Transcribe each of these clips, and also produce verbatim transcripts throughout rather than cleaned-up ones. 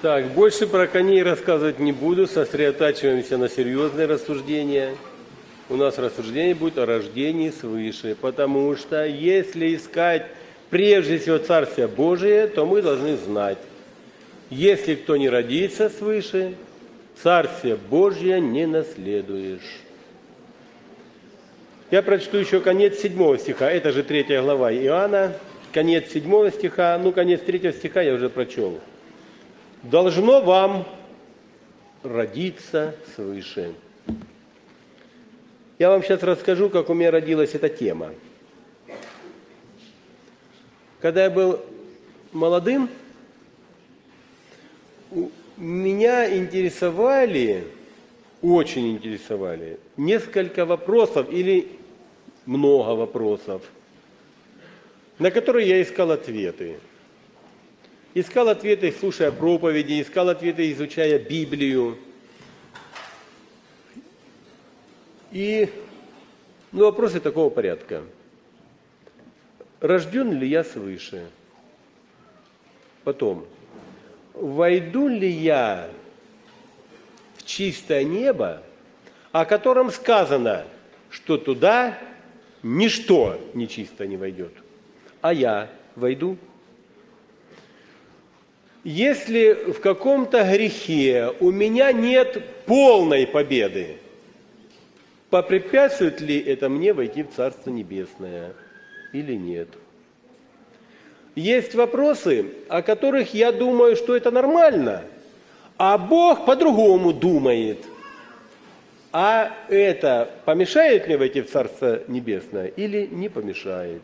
Так, больше про коней рассказывать не буду, сосредотачиваемся на серьезные рассуждения. У нас рассуждение будет о рождении свыше, потому что если искать прежде всего Царствие Божие, то мы должны знать, если кто не родится свыше, Царствие Божье не наследуешь. Я прочту еще конец седьмого стиха, это же третья глава Иоанна, конец седьмого стиха, ну конец третьего стиха я уже прочел. Должно вам родиться свыше. Я вам сейчас расскажу, как у меня родилась эта тема. Когда я был молодым, меня интересовали, очень интересовали, несколько вопросов или много вопросов, на которые я искал ответы. Искал ответы, слушая проповеди, искал ответы, изучая Библию. И ну, вопросы такого порядка. Рожден ли я свыше? Потом, войду ли я в чистое небо, о котором сказано, что туда ничто нечисто не войдет, а я войду? Если в каком-то грехе у меня нет полной победы, попрепятствует ли это мне войти в Царство Небесное или нет? Есть вопросы, о которых я думаю, что это нормально, а Бог по-другому думает. А это помешает мне войти в Царство Небесное или не помешает?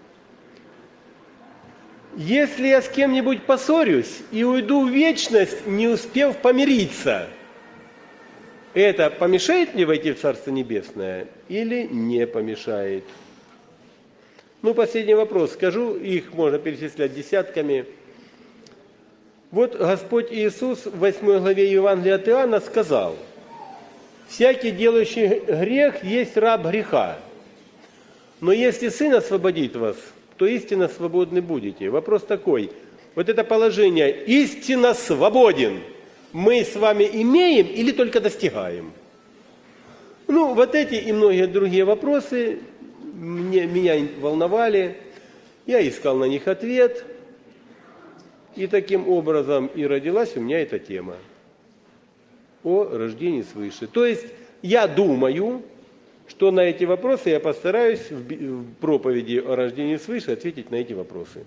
Если я с кем-нибудь поссорюсь и уйду в вечность, не успев помириться, это помешает мне войти в Царство Небесное или не помешает? Ну, последний вопрос скажу, их можно перечислять десятками. Вот Господь Иисус в восьмой главе Евангелия от Иоанна сказал: «Всякий, делающий грех, есть раб греха. Но если Сын освободит вас, то истинно свободны будете». Вопрос такой, вот это положение «истинно свободен» мы с вами имеем или только достигаем? Ну, вот эти и многие другие вопросы мне, меня волновали, я искал на них ответ, и таким образом и родилась у меня эта тема о рождении свыше. То есть я думаю, что на эти вопросы я постараюсь в проповеди о рождении свыше ответить на эти вопросы.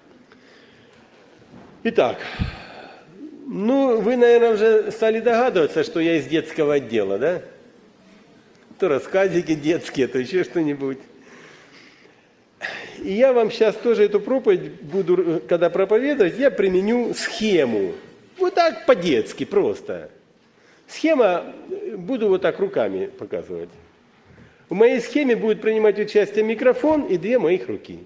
Итак, ну, вы, наверное, уже стали догадываться, что я из детского отдела, да? То рассказики детские, то еще что-нибудь. И я вам сейчас тоже эту проповедь буду, когда проповедовать, я применю схему. Вот так по-детски просто. Схема, буду вот так руками показывать. В моей схеме будет принимать участие микрофон и две моих руки.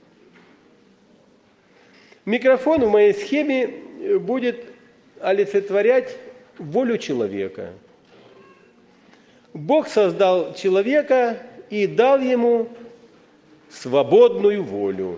Микрофон в моей схеме будет олицетворять волю человека. Бог создал человека и дал ему свободную волю.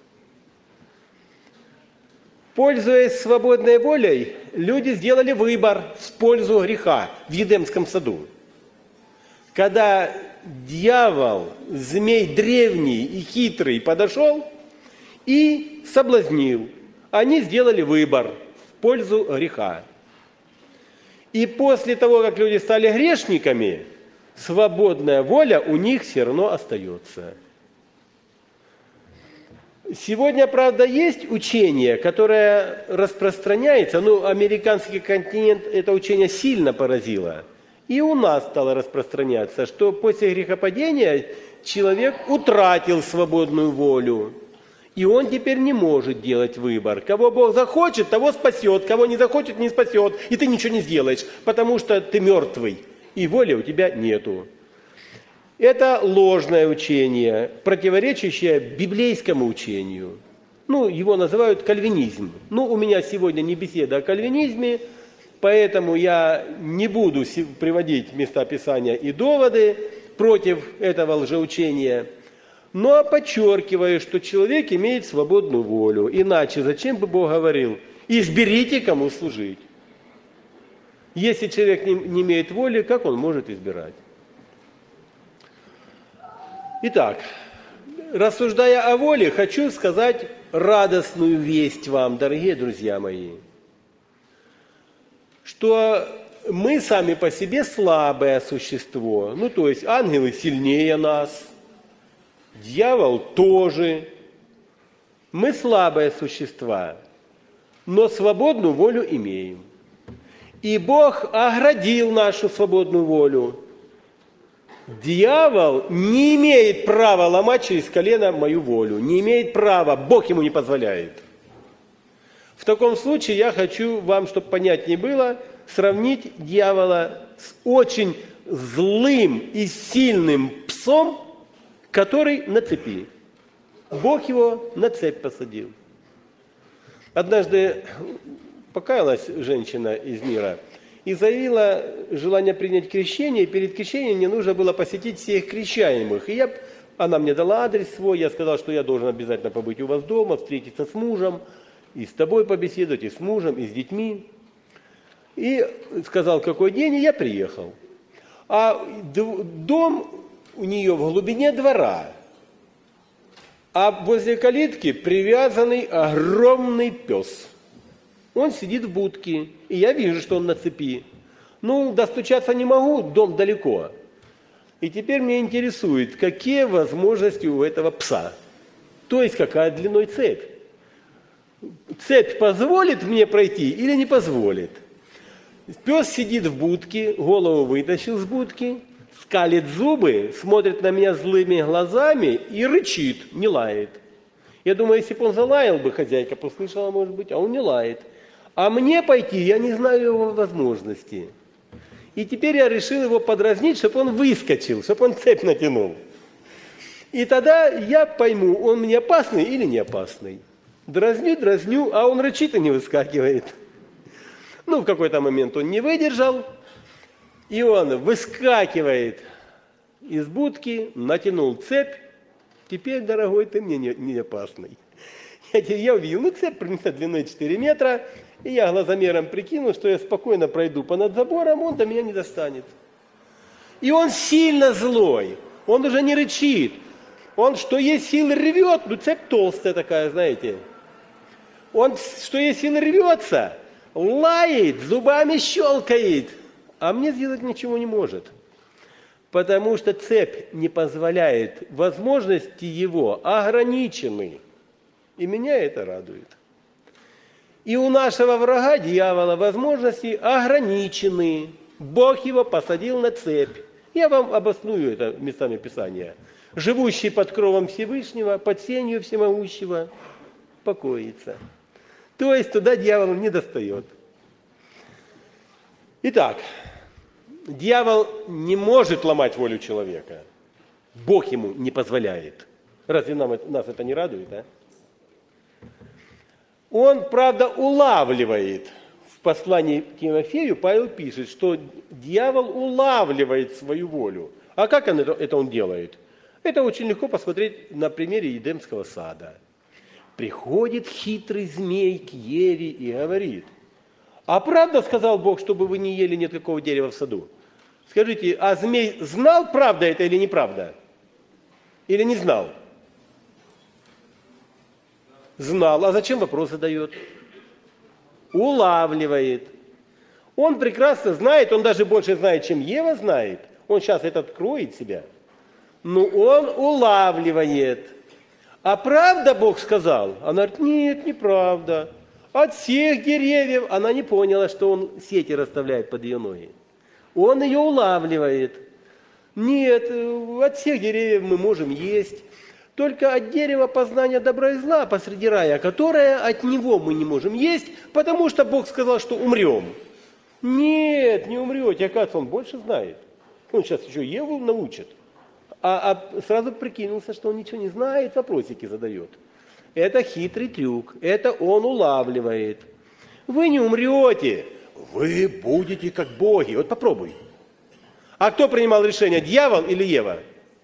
Пользуясь свободной волей, люди сделали выбор в пользу греха в Едемском саду. Когда дьявол, змей древний и хитрый, подошел и соблазнил, они сделали выбор в пользу греха. И после того, как люди стали грешниками, свободная воля у них все равно остается. Сегодня, правда, есть учение, которое распространяется, ну, американский континент это учение сильно поразило, и у нас стало распространяться, что после грехопадения человек утратил свободную волю, и он теперь не может делать выбор. Кого Бог захочет, того спасет, кого не захочет, не спасет, и ты ничего не сделаешь, потому что ты мертвый, и воли у тебя нету. Это ложное учение, противоречащее библейскому учению. Ну, его называют кальвинизм. Ну, у меня сегодня не беседа о кальвинизме, поэтому я не буду приводить места Писания и доводы против этого лжеучения, но подчеркиваю, что человек имеет свободную волю. Иначе зачем бы Бог говорил: Изберите, кому служить. Если человек не, не имеет воли, как он может избирать? Итак, рассуждая о воле, хочу сказать радостную весть вам, дорогие друзья мои, что мы сами по себе слабое существо. Ну, то есть ангелы сильнее нас, дьявол тоже. Мы слабые существа, но свободную волю имеем. И Бог оградил нашу свободную волю. Дьявол не имеет права ломать через колено мою волю. Не имеет права, Бог ему не позволяет. В таком случае я хочу вам, чтобы понятнее было, сравнить дьявола с очень злым и сильным псом, который на цепи. Бог его на цепь посадил. Однажды покаялась женщина из мира и заявила желание принять крещение. И перед крещением мне нужно было посетить всех крещаемых. И я, она мне дала адрес свой, я сказал, что я должен обязательно побыть у вас дома, встретиться с мужем, и с тобой побеседовать, и с мужем, и с детьми. И сказал, какой день, и я приехал. А дом у нее в глубине двора, а возле калитки привязанный огромный пес. Он сидит в будке, и я вижу, что он на цепи. Ну, достучаться не могу, дом далеко. И теперь меня интересует, какие возможности у этого пса. То есть, какая длиной цепь. Цепь позволит мне пройти или не позволит? Пес сидит в будке, голову вытащил с будки, скалит зубы, смотрит на меня злыми глазами и рычит, не лает. Я думаю, если бы он залаял бы, хозяйка послышала, может быть, а он не лает. А мне пойти, я не знаю его возможности. И теперь я решил его подразнить, чтобы он выскочил, чтобы он цепь натянул. И тогда я пойму, он мне опасный или не опасный. Дразню, дразню, а он рычит и не выскакивает. Ну, в какой-то момент он не выдержал, и он выскакивает из будки, натянул цепь. Теперь, дорогой, ты мне не, не опасный. Я, я увидел, ну, цепь принесла длиной четыре метра, и я глазомером прикинул, что я спокойно пройду понад забором, он до меня не достанет. И он сильно злой, он уже не рычит. Он, что есть силы, рвет, ну, цепь толстая такая, знаете. Он, что есть силы, рвется, лает, зубами щелкает, а мне сделать ничего не может. Потому что цепь не позволяет, возможности его ограничены. И меня это радует. И у нашего врага, дьявола, возможности ограничены. Бог его посадил на цепь. Я вам обосную это местами Писания. Живущий под кровом Всевышнего, под сенью Всемогущего, покоится. То есть туда дьявол не достает. Итак, дьявол не может ломать волю человека. Бог ему не позволяет. Разве нам, нас это не радует, а? Он, правда, улавливает. В послании к Тимофею Павел пишет, что дьявол улавливает свою волю. А как он это, это он делает? Это очень легко посмотреть на примере Едемского сада. Приходит хитрый змей к Еве и говорит: а правда сказал Бог, чтобы вы не ели ни от какого дерева в саду? Скажите, а змей знал, правда это или неправда? Или не знал? Знал. А зачем вопрос задает? Улавливает. Он прекрасно знает, он даже больше знает, чем Ева знает. Он сейчас это откроет себя. Но он улавливает. А правда Бог сказал? Она говорит: нет, неправда. От всех деревьев она не поняла, что он сети расставляет под ее ноги. Он ее улавливает. Нет, от всех деревьев мы можем есть. Только от дерева познания добра и зла посреди рая, которое от него мы не можем есть, потому что Бог сказал, что умрем. Нет, не умрете, оказывается, он больше знает. Он сейчас еще Еву научит. А, а сразу прикинулся, что он ничего не знает, вопросики задает. Это хитрый трюк, это он улавливает. Вы не умрете, вы будете как боги. Вот попробуй. А кто принимал решение, дьявол или Ева?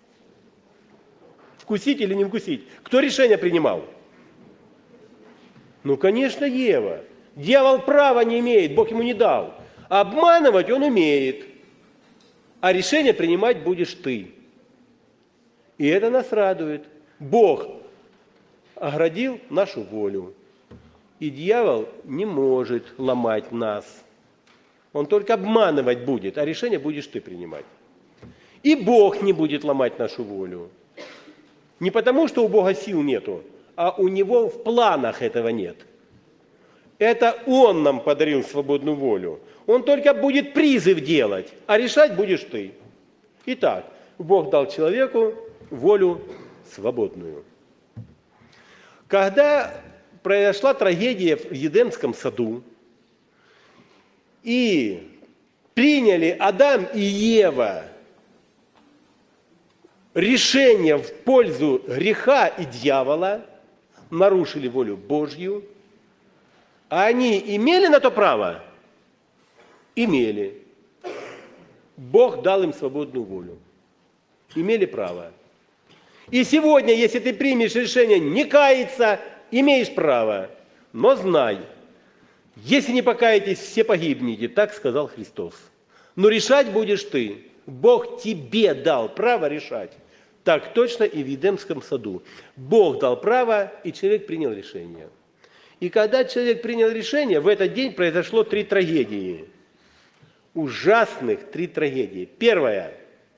Вкусить или не вкусить? Кто решение принимал? Ну, конечно, Ева. Дьявол права не имеет, Бог ему не дал. Обманывать он умеет, а решение принимать будешь ты. И это нас радует. Бог оградил нашу волю. И дьявол не может ломать нас. Он только обманывать будет, а решение будешь ты принимать. И Бог не будет ломать нашу волю. Не потому, что у Бога сил нету, а у Него в планах этого нет. Это Он нам подарил свободную волю. Он только будет призыв делать, а решать будешь ты. Итак, Бог дал человеку волю свободную. Когда произошла трагедия в Едемском саду, и приняли Адам и Ева решение в пользу греха и дьявола, нарушили волю Божью, а они имели на то право? Имели. Бог дал им свободную волю. Имели право. И сегодня, если ты примешь решение не каяться, имеешь право. Но знай, если не покаетесь, все погибнете, так сказал Христос. Но решать будешь ты. Бог тебе дал право решать. Так точно и в Едемском саду. Бог дал право, и человек принял решение. И когда человек принял решение, в этот день произошло три трагедии. Ужасных три трагедии. Первая.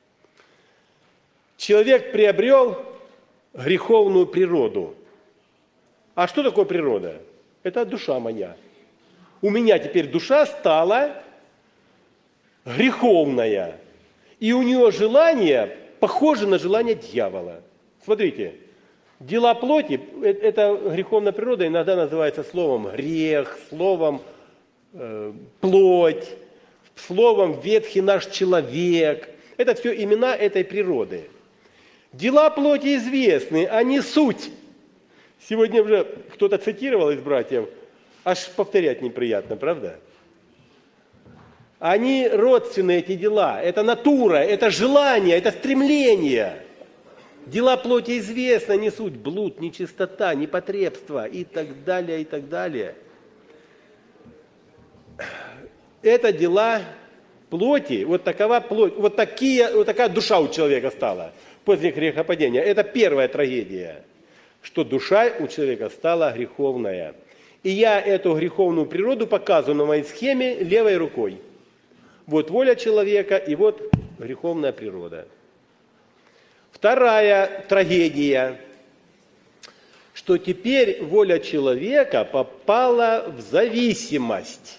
Человек приобрел греховную природу. А что такое природа? Это душа моя. У меня теперь душа стала греховная. И у нее желание похоже на желание дьявола. Смотрите, дела плоти, эта греховная природа иногда называется словом грех, словом э, плоть, словом ветхий наш человек. Это все имена этой природы. Дела плоти известны, они суть. Сегодня уже кто-то цитировал из братьев, аж повторять неприятно, правда? Они родственные, эти дела. Это натура, это желание, это стремление. Дела плоти известны, не суть блуд, нечистота, непотребство и так далее, и так далее. Это дела плоти, вот такова плоть, вот, такие, вот такая душа у человека стала после грехопадения. Это первая трагедия, что душа у человека стала греховная. И я эту греховную природу показываю на моей схеме левой рукой. Вот воля человека и вот греховная природа. Вторая трагедия, что теперь воля человека попала в зависимость.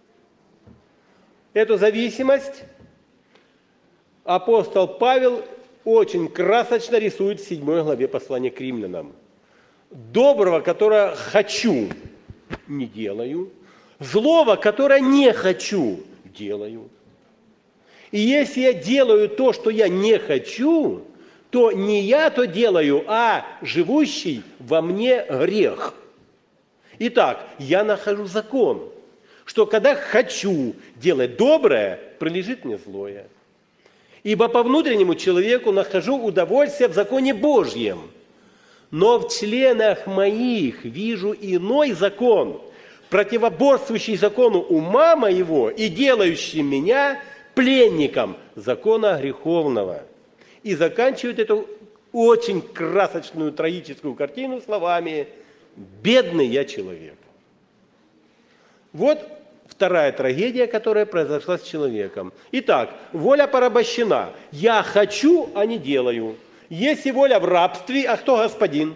Эту зависимость апостол Павел очень красочно рисует в седьмой главе послания к римлянам. Доброго, которое хочу, не делаю. Злого, которое не хочу, делаю. И если я делаю то, что я не хочу, то не я то делаю, а живущий во мне грех. Итак, я нахожу закон, что когда хочу делать доброе, прилежит мне злое. Ибо по внутреннему человеку нахожу удовольствие в законе Божьем, но в членах моих вижу иной закон, противоборствующий закону ума моего и делающий меня пленником закона греховного. И заканчивает эту очень красочную, трагическую картину словами «бедный я человек». Вот вторая трагедия, которая произошла с человеком. Итак, воля порабощена. Я хочу, а не делаю. Есть и воля в рабстве, а кто господин?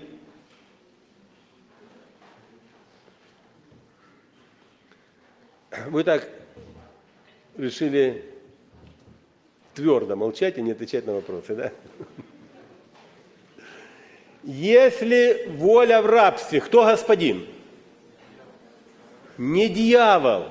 Вы так решили твердо молчать и не отвечать на вопросы, да? Если воля в рабстве, кто господин? Не дьявол.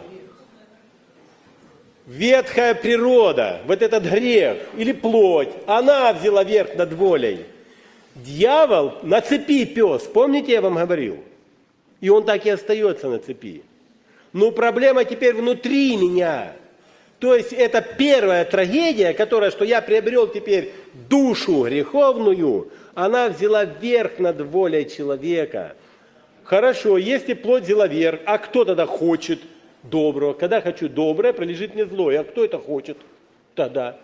Ветхая природа, вот этот грех или плоть, она взяла верх над волей. Дьявол на цепи пес, помните, я вам говорил? И он так и остается на цепи. Но проблема теперь внутри меня. То есть это первая трагедия, которая, что я приобрел теперь душу греховную, она взяла верх над волей человека. Хорошо, если плоть зеловерг, а кто тогда хочет доброго? Когда хочу доброе, прилежит мне злое. А кто это хочет тогда?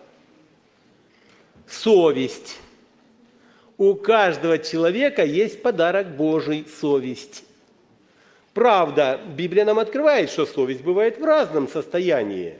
Совесть. У каждого человека есть подарок Божий – совесть. Правда, Библия нам открывает, что совесть бывает в разном состоянии.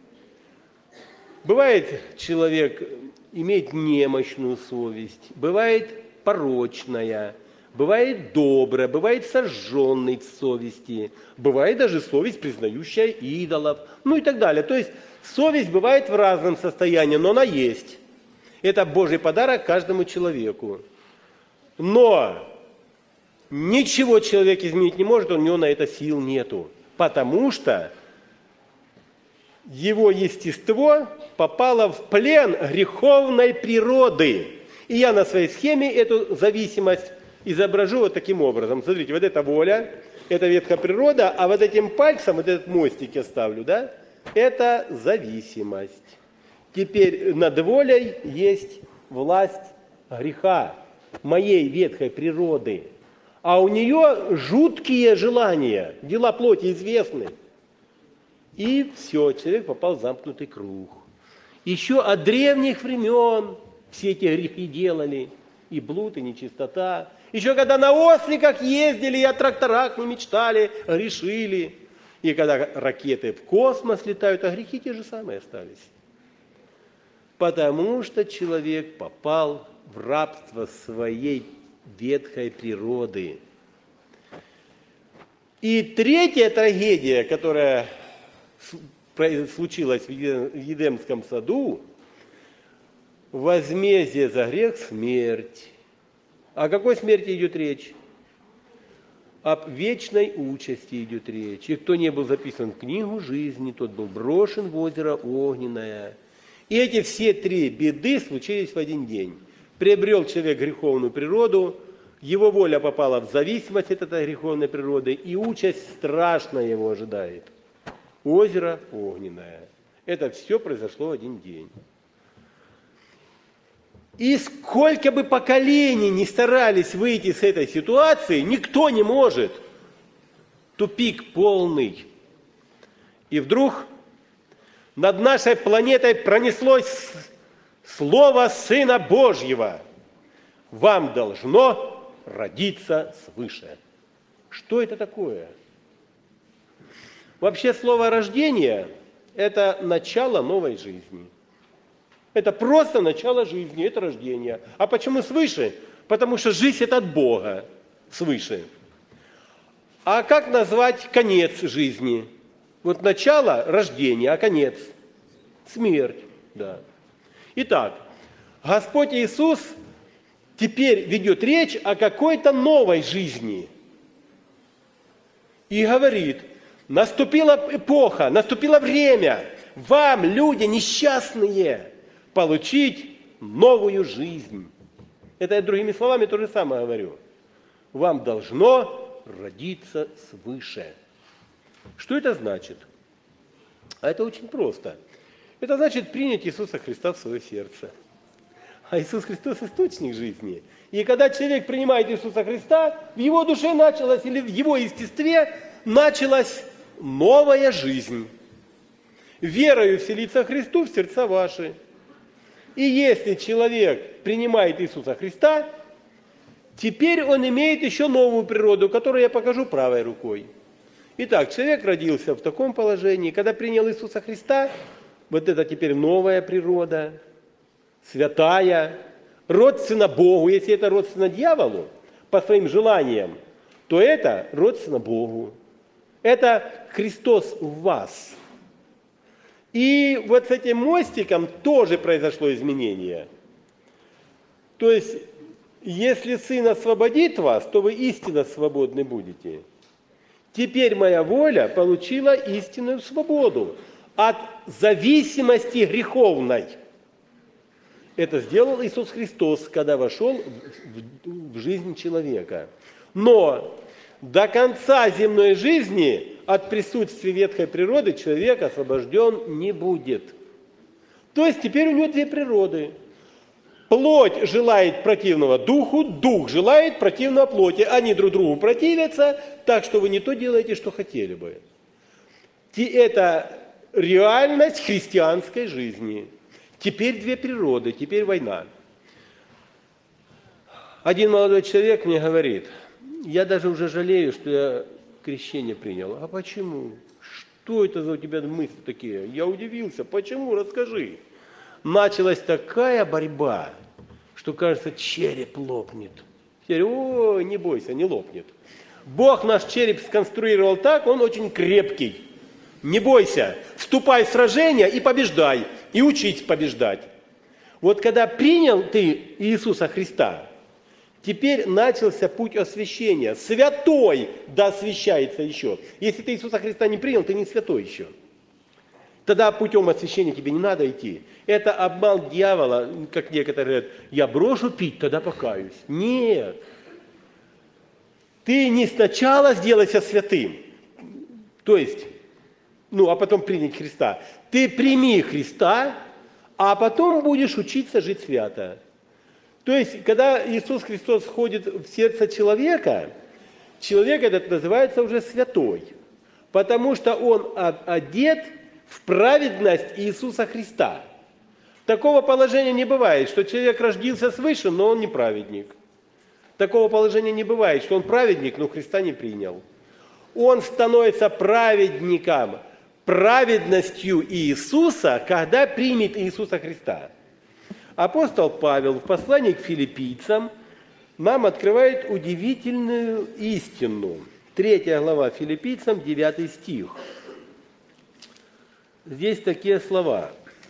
Бывает, человек имеет немощную совесть, бывает порочная, бывает добрая, бывает сожженной в совести, бывает даже совесть, признающая идолов, ну и так далее. То есть совесть бывает в разном состоянии, но она есть. Это Божий подарок каждому человеку. Но ничего человек изменить не может, у него на это сил нету. Потому что его естество попало в плен греховной природы. И я на своей схеме эту зависимость изображу вот таким образом. Смотрите, вот эта воля, это ветхая природа, а вот этим пальцем, вот этот мостик я ставлю, да, это зависимость. Теперь над волей есть власть греха, моей ветхой природы. А у нее жуткие желания, дела плоти известны. И все, человек попал в замкнутый круг. Еще от древних времен все эти грехи делали, и блуд, и нечистота. Еще когда на осликах ездили, и о тракторах не мечтали, грешили. И когда ракеты в космос летают, а грехи те же самые остались. Потому что человек попал в рабство своей ветхой природы. И третья трагедия, которая случилась в Едемском саду, возмездие за грех – смерть. О какой смерти идет речь? Об вечной участи идет речь. И кто не был записан в книгу жизни, тот был брошен в озеро огненное. И эти все три беды случились в один день. Приобрел человек греховную природу, его воля попала в зависимость от этой греховной природы, и участь страшная его ожидает. Озеро огненное. Это все произошло в один день. И сколько бы поколений ни старались выйти с этой ситуации, никто не может. Тупик полный. И вдруг над нашей планетой пронеслось слово Сына Божьего. Вам должно родиться свыше. Что это такое? Вообще слово «рождение» – это начало новой жизни. Это просто начало жизни, это рождение. А почему свыше? Потому что жизнь – это от Бога, свыше. А как назвать конец жизни? Вот начало – рождение, а конец – смерть. Да. Итак, Господь Иисус теперь ведет речь о какой-то новой жизни. И говорит, наступила эпоха, наступило время вам, люди несчастные, получить новую жизнь. Это я другими словами то же самое говорю. Вам должно родиться свыше. Что это значит? А это очень просто. Это значит принять Иисуса Христа в свое сердце. А Иисус Христос – источник жизни. И когда человек принимает Иисуса Христа, в его душе началась, или в его естестве началась новая жизнь. Верою вселится Христу в сердца ваши. И если человек принимает Иисуса Христа, теперь он имеет еще новую природу, которую я покажу правой рукой. Итак, человек родился в таком положении, когда принял Иисуса Христа, вот это теперь новая природа, святая, родственна Богу. Если это родственно дьяволу, по своим желаниям, то это родственно Богу. Это Христос в вас. И вот с этим мостиком тоже произошло изменение. То есть, если Сын освободит вас, то вы истинно свободны будете. Теперь моя воля получила истинную свободу от зависимости греховной. Это сделал Иисус Христос, когда вошел в жизнь человека. Но до конца земной жизни от присутствия ветхой природы человек освобожден не будет. То есть теперь у него две природы. Плоть желает противного духу, дух желает противного плоти. Они друг другу противятся, так что вы не то делаете, что хотели бы. И это реальность христианской жизни. Теперь две природы, теперь война. Один молодой человек мне говорит: я даже уже жалею, что я крещение принял. А почему? Что это за у тебя мысли такие? Я удивился. Почему? Расскажи. Началась такая борьба, что, кажется, череп лопнет. Я говорю: о, не бойся, не лопнет. Бог наш череп сконструировал так, он очень крепкий. Не бойся, вступай в сражение и побеждай, и учись побеждать. Вот когда принял ты Иисуса Христа, теперь начался путь освящения. Святой да освящается еще. Если ты Иисуса Христа не принял, ты не святой еще. Тогда путем освящения тебе не надо идти. Это обман дьявола, как некоторые говорят: я брошу пить, тогда покаюсь. Нет. Ты не сначала сделайся святым, то есть, ну, а потом принять Христа. Ты прими Христа, а потом будешь учиться жить свято. То есть, когда Иисус Христос входит в сердце человека, человек этот называется уже святой, потому что он одет в праведность Иисуса Христа. Такого положения не бывает, что человек родился свыше, но он не праведник. Такого положения не бывает, что он праведник, но Христа не принял. Он становится праведником, праведностью Иисуса, когда примет Иисуса Христа. Апостол Павел в послании к филиппийцам нам открывает удивительную истину. Третья глава филиппийцам, девятый стих. Здесь такие слова.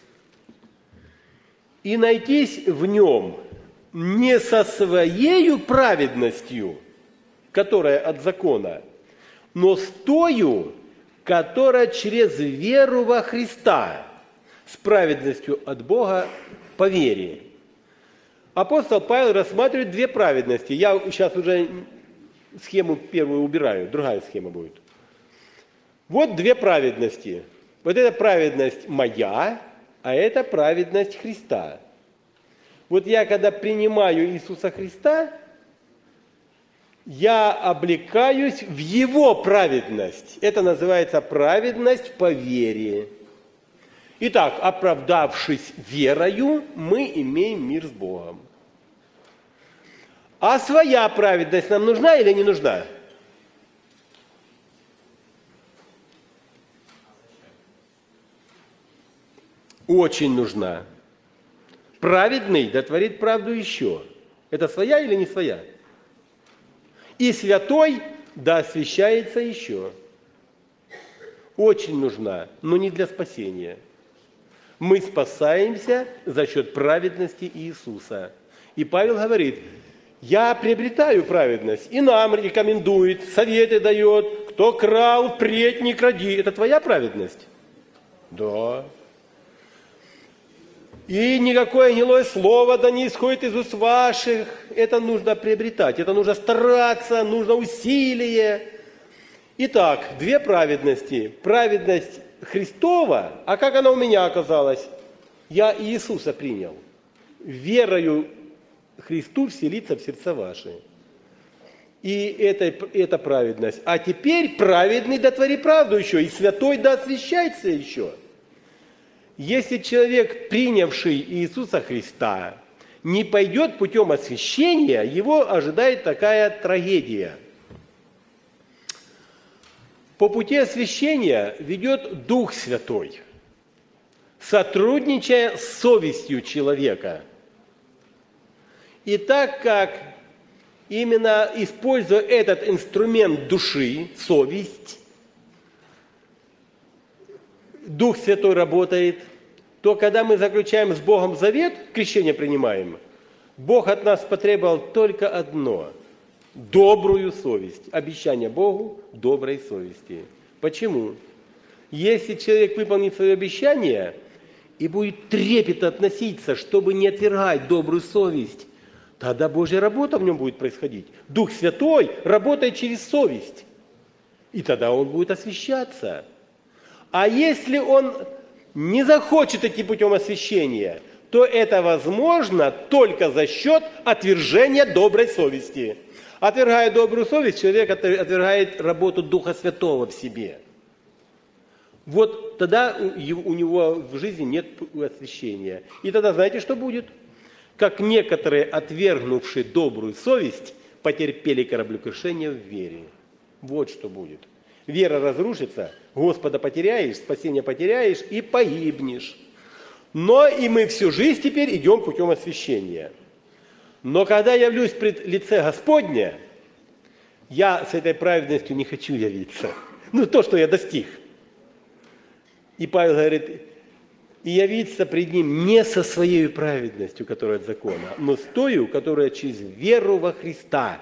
«И найтись в нем не со своею праведностью, которая от закона, но с тою, которая через веру во Христа, с праведностью от Бога по вере». Апостол Павел рассматривает две праведности. Я сейчас уже схему первую убираю, другая схема будет. Вот две праведности. Вот эта праведность моя, а это праведность Христа. Вот я, когда принимаю Иисуса Христа, я облекаюсь в Его праведность. Это называется праведность по вере. Итак, оправдавшись верою, мы имеем мир с Богом. А своя праведность нам нужна или не нужна? Очень нужна. Праведный да творит правду еще. Это своя или не своя? И святой да освящается еще. Очень нужна, но не для спасения. Мы спасаемся за счет праведности Иисуса. И Павел говорит: я приобретаю праведность, и нам рекомендует, советы дает, кто крал, впредь не кради. Это твоя праведность? Да. И никакое гнилое слово да не исходит из уст ваших. Это нужно приобретать, это нужно стараться, нужно усилие. Итак, две праведности. Праведность Христова, а как она у меня оказалась? Я Иисуса принял. Верою Христу вселиться в сердца ваши. И это, это праведность. А теперь праведный да твори правду еще, и святой да освящается еще. Если человек, принявший Иисуса Христа, не пойдет путем освящения, его ожидает такая трагедия. По пути освящения ведет Дух Святой, сотрудничая с совестью человека. И так как именно используя этот инструмент души, совесть, Дух Святой работает, то когда мы заключаем с Богом завет, крещение принимаем, Бог от нас потребовал только одно – добрую совесть. Обещание Богу доброй совести. Почему? Если человек выполнит свое обещание и будет трепетно относиться, чтобы не отвергать добрую совесть, тогда Божья работа в нем будет происходить. Дух Святой работает через совесть, и тогда он будет освящаться. А если он не захочет идти путем освящения, то это возможно только за счет отвержения доброй совести. Отвергая добрую совесть, человек отвергает работу Духа Святого в себе. Вот тогда у него в жизни нет освящения. И тогда знаете, что будет? Как некоторые, отвергнувшие добрую совесть, потерпели кораблекрушение в вере. Вот что будет. Вера разрушится, Господа потеряешь, спасение потеряешь и погибнешь. Но и мы всю жизнь теперь идем путем освящения. Но когда явлюсь пред лице Господне, я с этой праведностью не хочу явиться. Ну, то, что я достиг. И Павел говорит, и явиться пред Ним не со своей праведностью, которая от закона, но с той, которая через веру во Христа.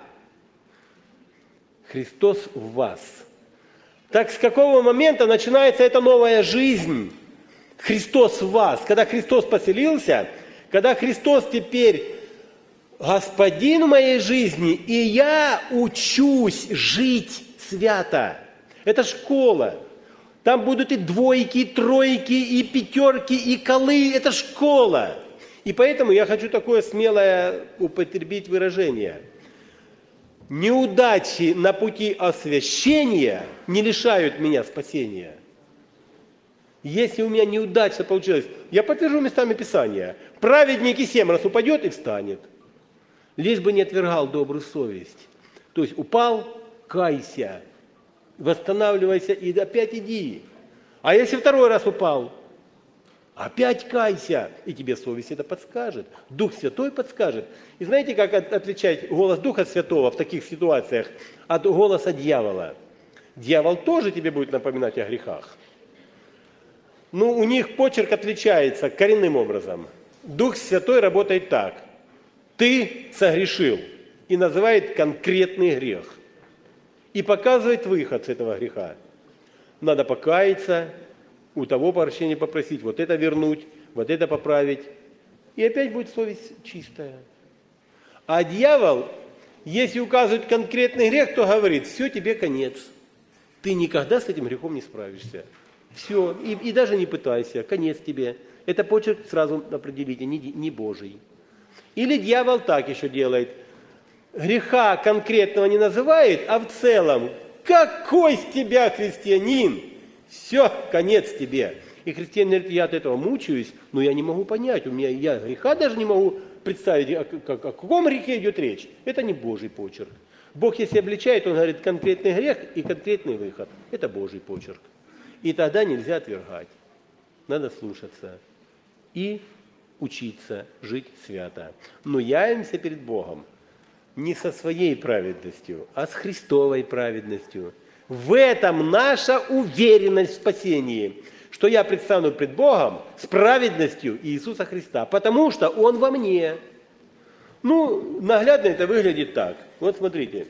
Христос в вас. Так с какого момента начинается эта новая жизнь? Христос в вас. Когда Христос поселился, когда Христос теперь Господин в моей жизни, и я учусь жить свято. Это школа. Там будут и двойки, и тройки, и пятерки, и колы. Это школа. И поэтому я хочу такое смелое употребить выражение. Неудачи на пути освящения не лишают меня спасения. Если у меня неудачно получилось, я подтвержу местами Писания. Праведник и семь раз упадет и встанет. Лишь бы не отвергал добрую совесть. То есть упал, кайся, восстанавливайся и опять иди. А если второй раз упал, опять кайся, и тебе совесть это подскажет. Дух Святой подскажет. И знаете, как отличать голос Духа Святого в таких ситуациях от голоса дьявола? Дьявол тоже тебе будет напоминать о грехах. Но у них почерк отличается коренным образом. Дух Святой работает так. Ты согрешил. И называет конкретный грех. И показывает выход с этого греха. Надо покаяться, у того прощения попросить, вот это вернуть, вот это поправить. И опять будет совесть чистая. А дьявол, если указывает конкретный грех, то говорит, все, тебе конец. Ты никогда с этим грехом не справишься. Все, и, и даже не пытайся, конец тебе. Это почерк сразу определите, не, не Божий. Или дьявол так еще делает. Греха конкретного не называет, а в целом, какой с тебя христианин? Все, конец тебе. И христианин говорит, я от этого мучаюсь, но я не могу понять, у меня я греха даже не могу представить, о, о, о каком грехе идет речь. Это не Божий почерк. Бог, если обличает, Он говорит конкретный грех и конкретный выход. Это Божий почерк. И тогда нельзя отвергать. Надо слушаться и учиться жить свято. Но явимся перед Богом не со своей праведностью, а с Христовой праведностью. В этом наша уверенность в спасении, что я предстану пред Богом с праведностью Иисуса Христа, потому что Он во мне. Ну, наглядно это выглядит так. Вот смотрите.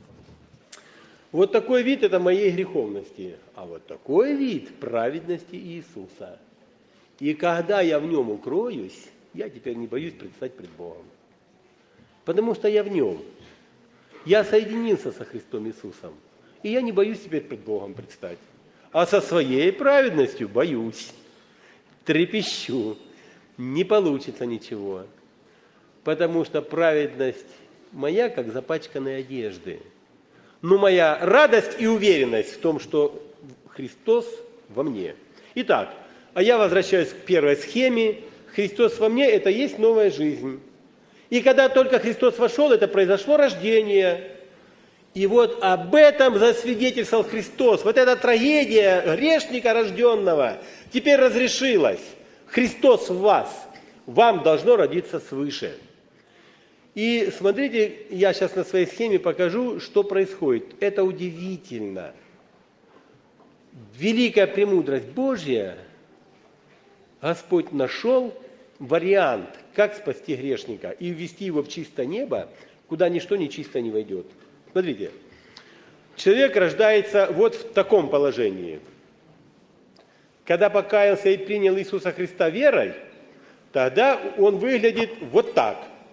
Вот такой вид – это моей греховности, а вот такой вид – праведности Иисуса. И когда я в Нем укроюсь, я теперь не боюсь предстать пред Богом. Потому что я в Нем. Я соединился со Христом Иисусом. И я не боюсь теперь пред Богом предстать. А со своей праведностью боюсь. Трепещу. Не получится ничего. Потому что праведность моя, как запачканные одежды. Но моя радость и уверенность в том, что Христос во мне. Итак, а я возвращаюсь к первой схеме. Христос во мне – это есть новая жизнь. И когда только Христос вошел, это произошло рождение. И вот об этом засвидетельствовал Христос. Вот эта трагедия грешника рожденного теперь разрешилась. Христос в вас. Вам должно родиться свыше. И смотрите, я сейчас на своей схеме покажу, что происходит. Это удивительно. Великая премудрость Божья. Господь нашел вариант, как спасти грешника и ввести его в чистое небо, куда ничто нечисто не войдет. Смотрите, человек рождается вот в таком положении. Когда покаялся и принял Иисуса Христа верой, тогда он выглядит вот так.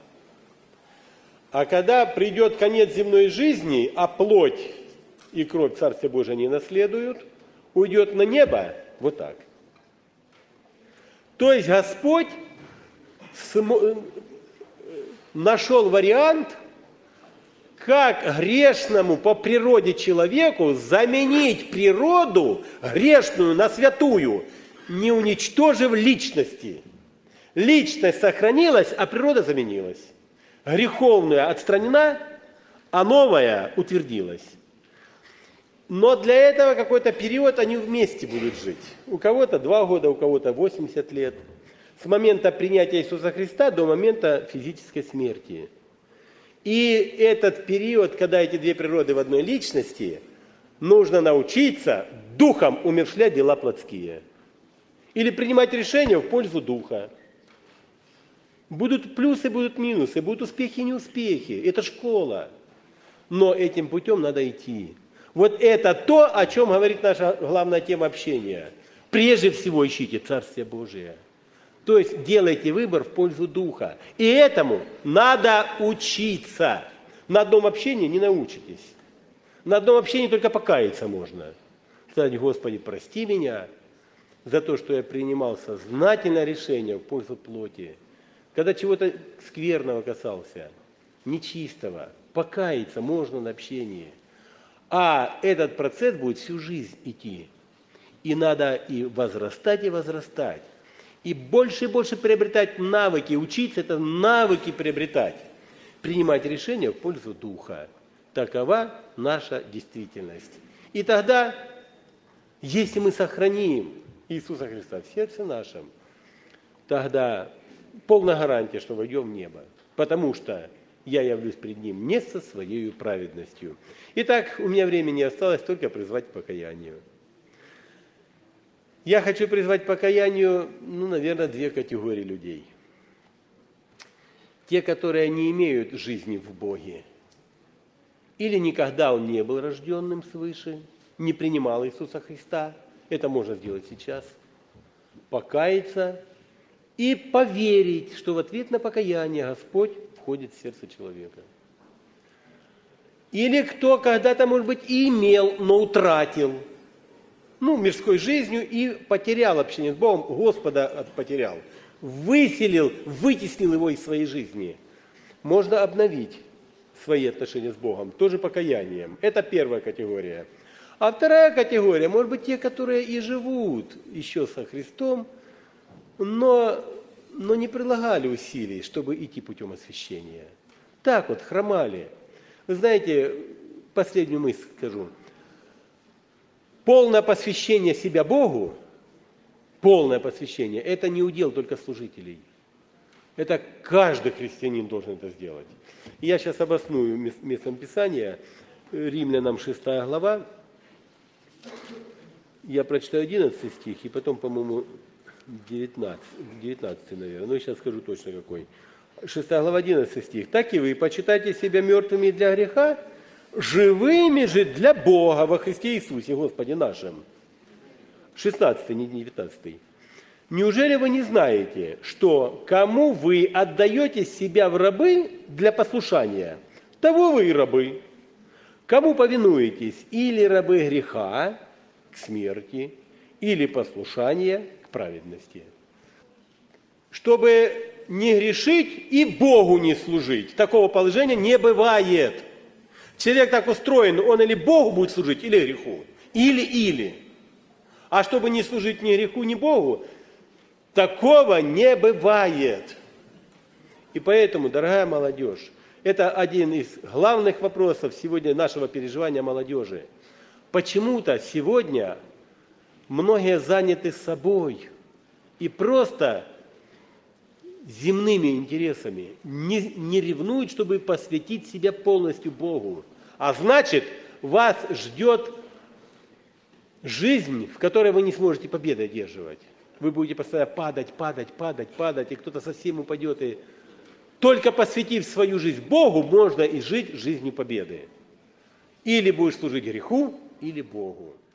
А когда придет конец земной жизни, а плоть и кровь Царствия Божия не наследуют, уйдет на небо вот так. То есть Господь нашел вариант, как грешному по природе человеку заменить природу грешную на святую, не уничтожив личности. Личность сохранилась, а природа заменилась. Греховная отстранена, а новая утвердилась. Но для этого какой-то период они вместе будут жить. У кого-то два года, у кого-то восемьдесят лет. С момента принятия Иисуса Христа до момента физической смерти. И этот период, когда эти две природы в одной личности, нужно научиться духом умерщвлять дела плотские. Или принимать решения в пользу духа. Будут плюсы, будут минусы, будут успехи и неуспехи. Это школа. Но этим путем надо идти. Вот это то, о чем говорит наша главная тема общения. Прежде всего ищите Царствие Божие. То есть делайте выбор в пользу Духа. И этому надо учиться. На одном общении не научитесь. На одном общении только покаяться можно. Сказать: Господи, прости меня за то, что я принимал сознательное решение в пользу плоти. Когда чего-то скверного касался, нечистого, покаяться можно на общении. А этот процесс будет всю жизнь идти. И надо и возрастать, и возрастать. И больше и больше приобретать навыки, учиться это навыки приобретать. Принимать решения в пользу Духа. Такова наша действительность. И тогда, если мы сохраним Иисуса Христа в сердце нашем, тогда полная гарантия, что войдем в небо. Потому что я явлюсь пред Ним не со своей праведностью. Итак, у меня времени осталось только призвать к покаянию. Я хочу призвать к покаянию, ну, наверное, две категории людей. Те, которые не имеют жизни в Боге. Или никогда он не был рожденным свыше, не принимал Иисуса Христа. Это можно сделать сейчас. Покаяться и поверить, что в ответ на покаяние Господь входит в сердце человека. Или кто когда-то, может быть, и имел, но утратил, ну, мирской жизнью и потерял общение с Богом, Господа потерял, выселил, вытеснил его из своей жизни. Можно обновить свои отношения с Богом, тоже покаянием. Это первая категория. А вторая категория, может быть, те, которые и живут еще со Христом, но, но не прилагали усилий, чтобы идти путем освящения. Так вот, хромали. Вы знаете, последнюю мысль скажу. Полное посвящение себя Богу, полное посвящение, это не удел только служителей. Это каждый христианин должен это сделать. И я сейчас обосную местом Писания, Римлянам шестая глава. Я прочитаю одиннадцатый стих, и потом, по-моему, девятнадцатый, девятнадцатый, наверное. Ну, сейчас скажу точно какой. шестая глава, одиннадцатый стих. «Так и вы почитайте себя мертвыми для греха, живыми же для Бога во Христе Иисусе, Господе нашим». шестнадцатый, не девятнадцатый. «Неужели вы не знаете, что кому вы отдаете себя в рабы для послушания, того вы и рабы? Кому повинуетесь, или рабы греха к смерти, или послушания к праведности?» Чтобы не грешить и Богу не служить. Такого положения не бывает. Человек так устроен, он или Богу будет служить, или греху. Или-или. А чтобы не служить ни греху, ни Богу, такого не бывает. И поэтому, дорогая молодежь, это один из главных вопросов сегодня нашего переживания молодежи. Почему-то сегодня многие заняты собой и просто земными интересами, не, не ревнуют, чтобы посвятить себя полностью Богу. А значит, вас ждет жизнь, в которой вы не сможете победы одерживать. Вы будете постоянно падать, падать, падать, падать, и кто-то совсем упадет. И только посвятив свою жизнь Богу, можно и жить жизнью победы. Или будешь служить греху, или Богу.